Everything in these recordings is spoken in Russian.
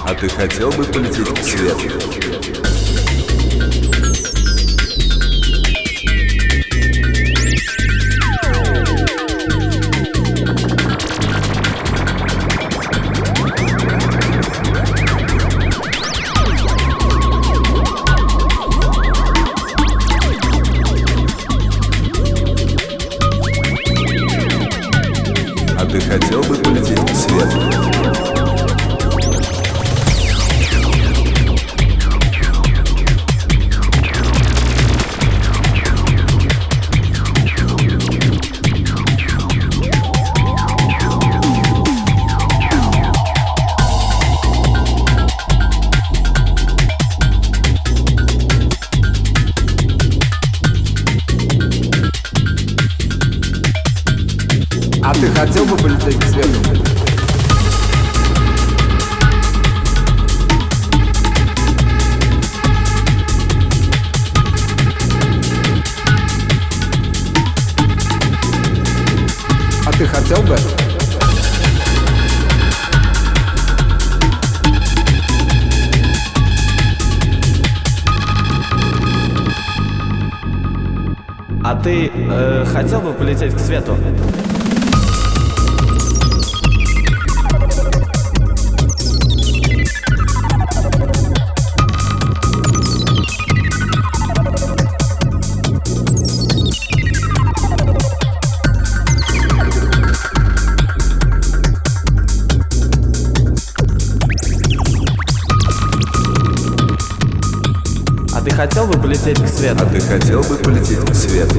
А ты хотел бы полететь к свету? А ты хотел бы полететь к свету? А ты хотел бы полететь к свету? А ты хотел бы? А ты хотел бы полететь к свету? А ты хотел бы полететь к свету? А ты хотел бы полететь к свету?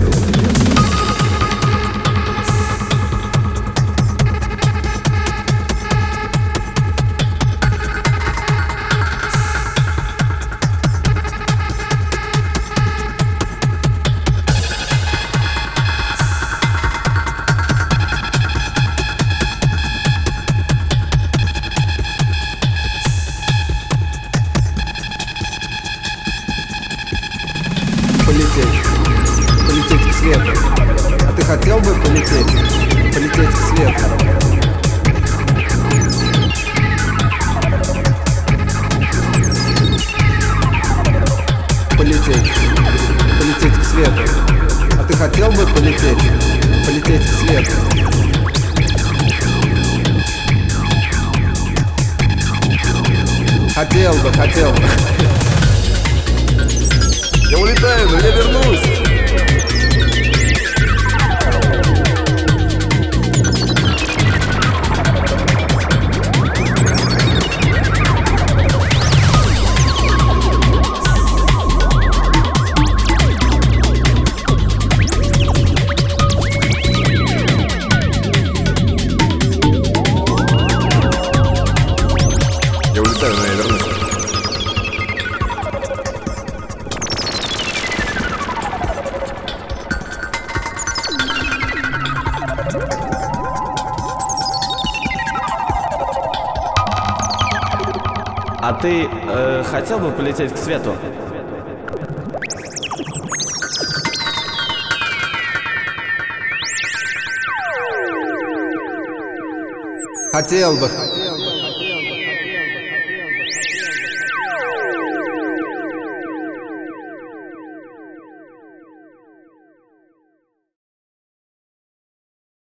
Полететь к свету. А ты хотел бы полететь к свету? Полететь к свету. А ты хотел бы полететь к свету? Хотел бы. Я улетаю, но я вернусь! Я улетаю, но я вернусь. А ты хотел бы полететь к свету? Хотел бы.